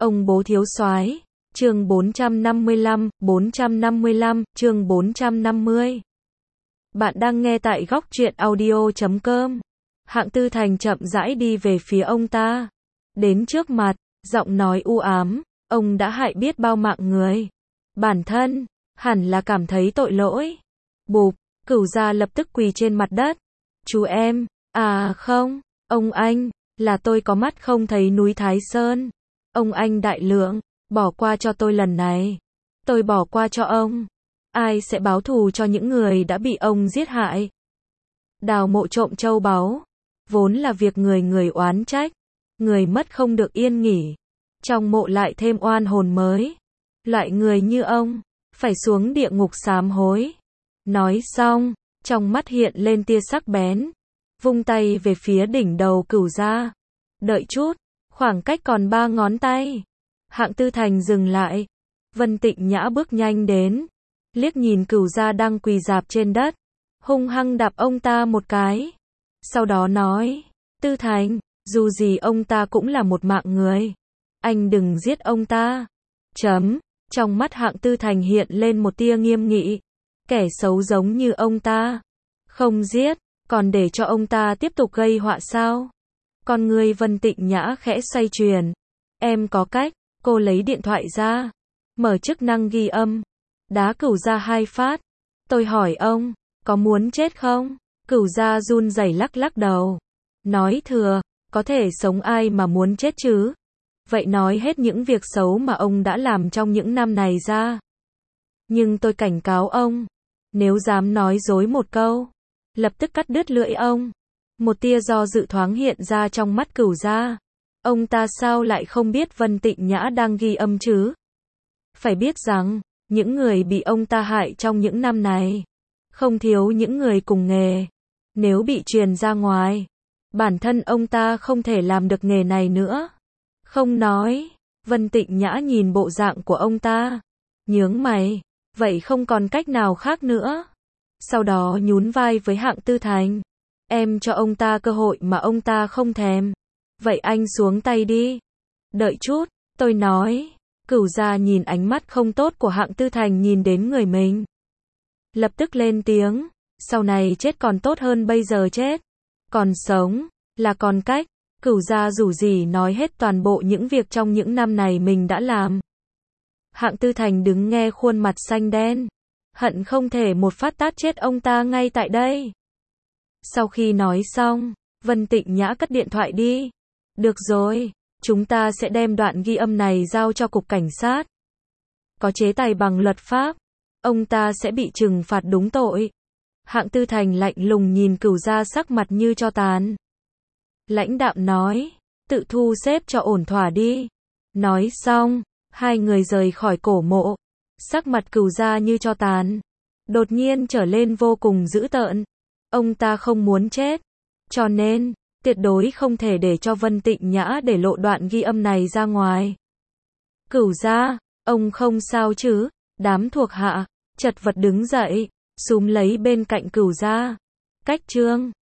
Ông bố thiếu soái. Chương 455, chương 450. Bạn đang nghe tại góc truyện audio.com. Hạng Tư Thành chậm rãi đi về phía ông ta. Đến trước mặt, giọng nói u ám, ông đã hại biết bao mạng người. Bản thân, hẳn là cảm thấy tội lỗi. Bụp, Cửu Gia lập tức quỳ trên mặt đất. Chú em, không, ông anh, là tôi có mắt không thấy núi Thái Sơn. Ông anh đại lượng, bỏ qua cho tôi lần này. Tôi bỏ qua cho ông. Ai sẽ báo thù cho những người đã bị ông giết hại? Đào mộ trộm châu báu, vốn là việc người người oán trách. Người mất không được yên nghỉ. Trong mộ lại thêm oan hồn mới. Loại người như ông, phải xuống địa ngục sám hối. Nói xong, trong mắt hiện lên tia sắc bén. Vung tay về phía đỉnh đầu Cửu Gia. Đợi chút, khoảng cách còn 3 ngón tay. Hạng Tư Thành dừng lại. Vân Tịnh Nhã bước nhanh đến. Liếc nhìn Cửu Gia đang quỳ rạp trên đất. Hung hăng đạp ông ta một cái. Sau đó nói, Tư Thành, dù gì ông ta cũng là một mạng người. Anh đừng giết ông ta. Trong mắt Hạng Tư Thành hiện lên một tia nghiêm nghị. Kẻ xấu giống như ông ta. Không giết, còn để cho ông ta tiếp tục gây họa sao? Con người Vân Tịnh Nhã khẽ xoay chuyển. Em có cách. Cô lấy điện thoại ra. Mở chức năng ghi âm. Đá Cửu Gia 2 phát. Tôi hỏi ông, có muốn chết không? Cửu Gia run rẩy lắc lắc đầu. Nói thừa, có thể sống ai mà muốn chết chứ? Vậy nói hết những việc xấu mà ông đã làm trong những năm này ra. Nhưng tôi cảnh cáo ông, nếu dám nói dối một câu, lập tức cắt đứt lưỡi ông. Một tia do dự thoáng hiện ra trong mắt Cửu Gia. Ông ta sao lại không biết Vân Tịnh Nhã đang ghi âm chứ? Phải biết rằng, những người bị ông ta hại trong những năm này, không thiếu những người cùng nghề. Nếu bị truyền ra ngoài, bản thân ông ta không thể làm được nghề này nữa. Không nói, Vân Tịnh Nhã nhìn bộ dạng của ông ta, nhướng mày, vậy không còn cách nào khác nữa. Sau đó nhún vai với Hạng Tư Thành. Em cho ông ta cơ hội mà ông ta không thèm. Vậy anh xuống tay đi. Đợi chút, tôi nói. Cửu Gia nhìn ánh mắt không tốt của Hạng Tư Thành nhìn đến người mình. Lập tức lên tiếng. Sau này chết còn tốt hơn bây giờ chết. Còn sống, là còn cách. Cửu Gia rủ rỉ nói hết toàn bộ những việc trong những năm này mình đã làm. Hạng Tư Thành đứng nghe khuôn mặt xanh đen. Hận không thể một phát tát chết ông ta ngay tại đây. Sau khi nói xong, Vân Tịnh Nhã cất điện thoại đi. Được rồi, chúng ta sẽ đem đoạn ghi âm này giao cho cục cảnh sát. Có chế tài bằng luật pháp, ông ta sẽ bị trừng phạt đúng tội. Hạng Tư Thành lạnh lùng nhìn Cửu Gia sắc mặt như tro tàn. Lãnh đạm nói, tự thu xếp cho ổn thỏa đi. Nói xong, hai người rời khỏi cổ mộ. Sắc mặt Cửu Gia như tro tàn, đột nhiên trở lên vô cùng dữ tợn. Ông ta không muốn chết, cho nên tuyệt đối không thể để cho Vân Tịnh Nhã để lộ đoạn ghi âm này ra ngoài. Cửu Gia, ông không sao chứ? Đám thuộc hạ chật vật đứng dậy, xúm lấy bên cạnh Cửu Gia. Cách chương